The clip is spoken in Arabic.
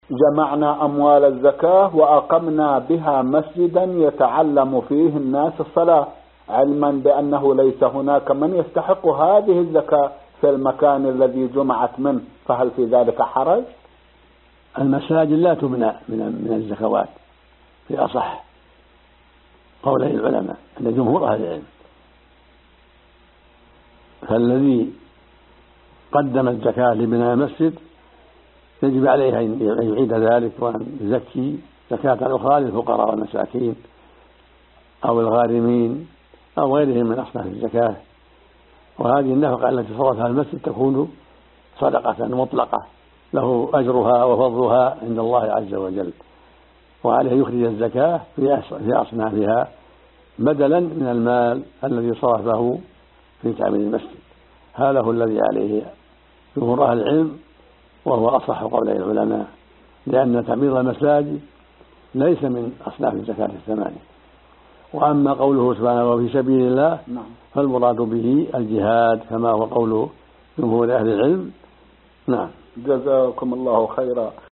جمعنا أموال الزكاة وأقمنا بها مسجدا يتعلم فيه الناس الصلاة، علما بأنه ليس هناك من يستحق هذه الزكاة في المكان الذي جمعت منه، فهل في ذلك حرج؟ المساجد لا تبنى من الزكوات في أصح قولي العلماء عند جمهور أهل العلم، فالذي قدم الزكاة لبناء المسجد يجب عليه أن يعيد ذلك وأن يزكي زكاة أخرى للفقراء والمساكين أو الغارمين أو غيرهم من أصناف الزكاة. وهذه النفقة التي صرفها المسجد تكون صدقة مطلقة له أجرها وفضلها عند الله عز وجل، وعليه يخرج الزكاة في أصنافها بدلا من المال الذي صرفه في تعمير المسجد. هذا هو الذي عليه جمهور أهل العلم وهو أصح قولي العلماء، لأن تعمير المساجد ليس من أصناف الزكاة الثمانية. وأما قوله سبحانه وفي سبيل الله فالمراد به الجهاد كما هو قول جمهور أهل العلم. نعم. جزاكم الله خيرا.